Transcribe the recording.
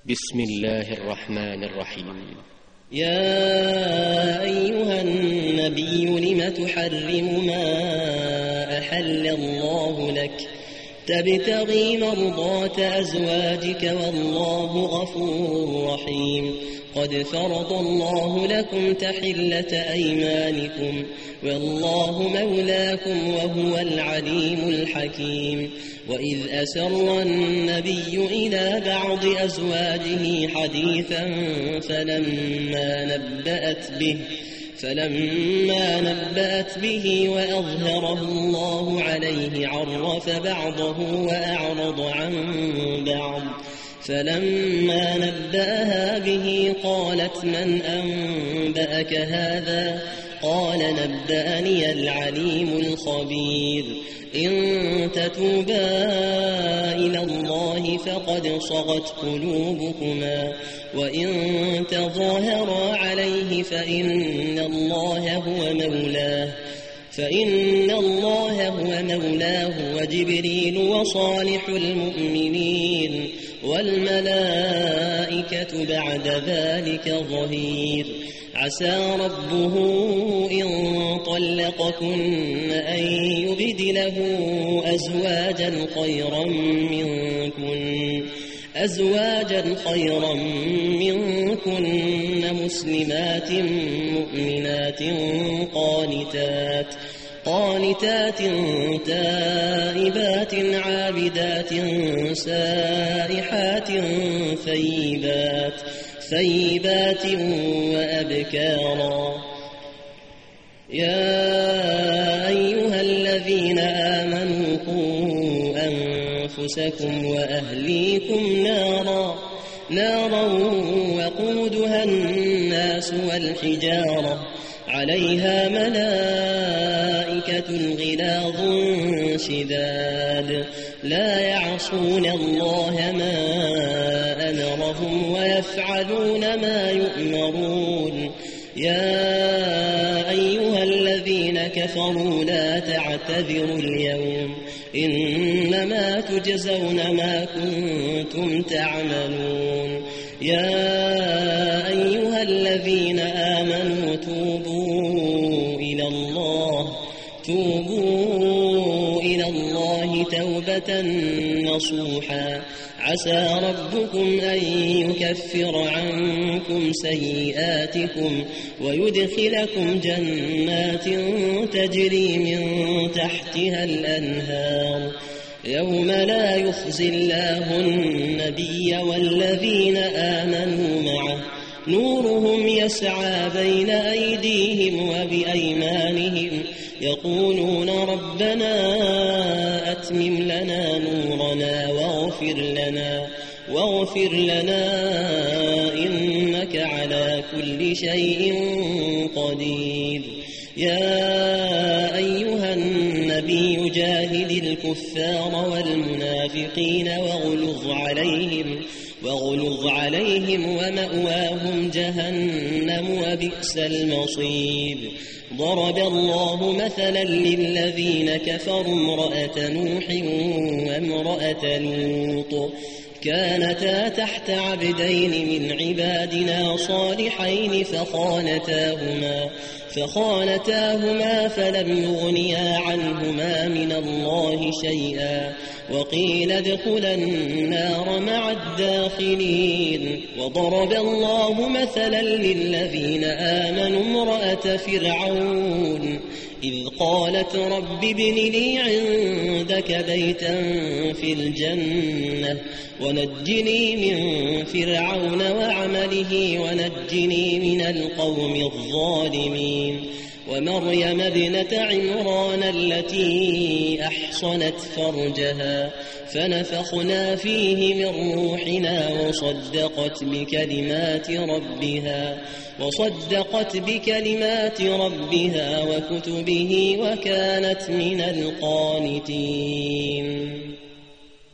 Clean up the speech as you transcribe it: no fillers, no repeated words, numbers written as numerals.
بسم الله الرحمن الرحيم. يا أيها النبي لم تحرم ما أحل الله لك تبتغي مرضات أزواجك والله غفور رحيم. قد فرض الله لكم تحلة أيمانكم والله مولاكم وهو العليم الحكيم. وإذ أسر النبي إلى بعض أزواجه حديثا فلما نبأت به وأظهره الله عليه عرف بعضه وأعرض عن بعض. فلما نبأها به قالت من أنبأك هذا؟ قال نبأني العليم الخبير. إن تتوبا إلى الله فقد صغت قلوبكما وإن تظاهرا عليه فإن الله هو مولاه وجبريل وصالح المؤمنين والملائكة بعد ذلك ظهير. عسى ربه إن طلقكن أن يبدله أزواجا خيرا منكن مسلمات مؤمنات قانتات تائبات عابدات سائحات ثيبات وأبكارا. يا أيها الذين آمنوا قوا أنفسكم وأهليكم نارا وقودها الناس والحجارة عليها ملائكة غلاظ شداد لا يعصون الله ما أمرهم ويفعلون ما يؤمرون. يا أيها الذين كفروا لا تعتذروا اليوم إنما تجزون ما كنتم تعملون. يا أيها الذين آمنوا توبوا إلى الله توبة نصوحا. عسى ربكم أن يكفر عنكم سيئاتكم ويدخلكم جنات تجري من تحتها الأنهار يوم لا يخزي الله النبي والذين آمنوا معه نورهم يسعى بين أيديهم وبأيمانهم يقولون ربنا أتمم لنا نورنا واغفر لنا إنك على كل شيء قدير. يا أيها النبي جاهد الكفار والمنافقين واغلظ عليهم ومأواهم جهنم وبئس المصير. ضرب الله مثلا للذين كفروا امرأة نوح وامرأة لوط كانتا تحت عبدين من عبادنا صالحين فخانتاهما فلم يغنيا عنهما من الله شيئا وقيل ادخلا النار مع الداخلين. وضرب الله مثلا للذين آمنوا امرأة فرعون إذ قالت رب ابن لي عندك بيتا في الجنة ونجني من فرعون وعمله ونجني من القوم الظالمين. ومريم ابنة عمران التي أحصنت فرجها فنفخنا فيه من روحنا وصدقت بكلمات ربها وكتبه وكانت من القانتين.